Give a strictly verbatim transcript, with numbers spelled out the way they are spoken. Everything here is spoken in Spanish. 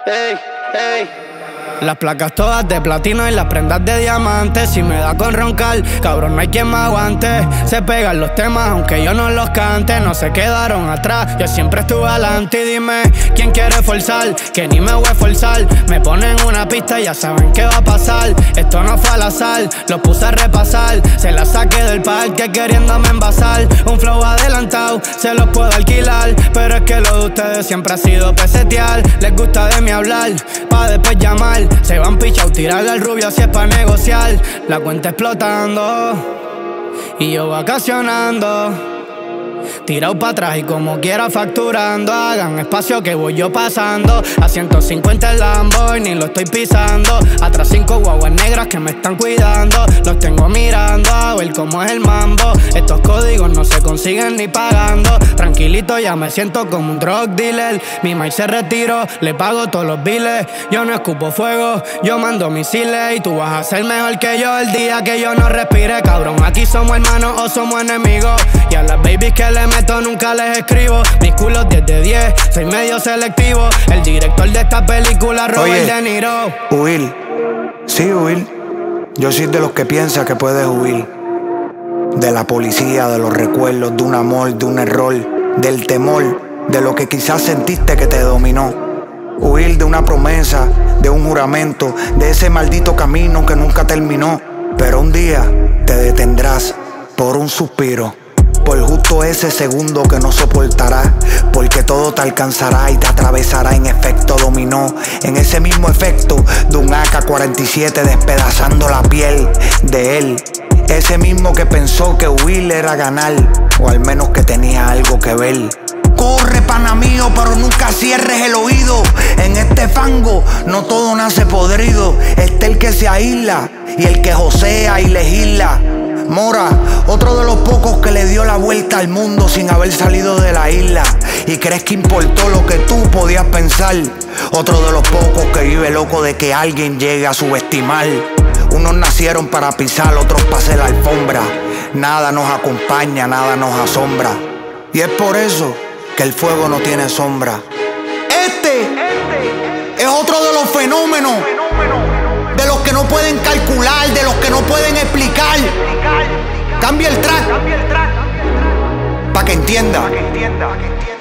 Ey, ey. Las placas todas de platino y las prendas de diamante. Si me da con roncar, cabrón, no hay quien me aguante. Se pegan los temas aunque yo no los cante. No se quedaron atrás, yo siempre estuve adelante. Y dime, ¿quién quiere forzar? Que ni me voy a forzar. Me ponen una pista y ya saben qué va a pasar. Esto no fue al azar, lo puse a repasar. Se la saqué del parque queriéndome envasar. Un flow adelantado, se los puedo alquilar. Pero es que lo de ustedes siempre ha sido pesetear. Les gusta de mí hablar, pa' después llamar. Se van pichao, tirarle al rubio si es pa' negociar. La cuenta explotando y yo vacacionando. Tirado pa' atrás y como quiera facturando. Hagan espacio que voy yo pasando. A ciento cincuenta el Lambo y ni lo estoy pisando. Atrás cinco guaguas negras que me están cuidando. Los tengo mirando a ver cómo es el mambo. Estos códigos no se consiguen ni pagando. Tranquilito ya me siento como un drug dealer. Mi maíz se retiró, le pago todos los biles. Yo no escupo fuego, yo mando misiles. Y tú vas a ser mejor que yo el día que yo no respire. Cabrón, aquí somos hermanos o somos enemigos. Y a las babies que le meto nunca les escribo. Mis culos diez de diez, soy medio selectivo. El director de esta película, Robert Oye, De Niro. Huir, sí huir. Yo soy de los que piensa que puedes huir. De la policía, de los recuerdos, de un amor, de un error. Del temor, de lo que quizás sentiste que te dominó. Huir de una promesa, de un juramento, de ese maldito camino que nunca terminó. Pero un día te detendrás por un suspiro, por justo ese segundo que no soportarás, porque todo te alcanzará y te atravesará en efecto dominó. En ese mismo efecto de un A K cuarenta y siete despedazando la piel de él. Ese mismo que pensó que huir era ganar, o al menos que tenía algo que ver. Corre, pana mío, pero nunca cierres el oído. En este fango no todo nace podrido. Está el que se aísla y el que josea y legisla. Mora, otro de los pocos que le dio la vuelta al mundo sin haber salido de la isla. ¿Y crees que importó lo que tú podías pensar? Otro de los pocos que vive loco de que alguien llegue a subestimar. Unos nacieron para pisar, otros para hacer la alfombra. Nada nos acompaña, nada nos asombra. Y es por eso que el fuego no tiene sombra. Este, este es otro de los fenómenos, de los que no pueden calcular, de los que no pueden explicar. Cambia el track, pa' que entienda.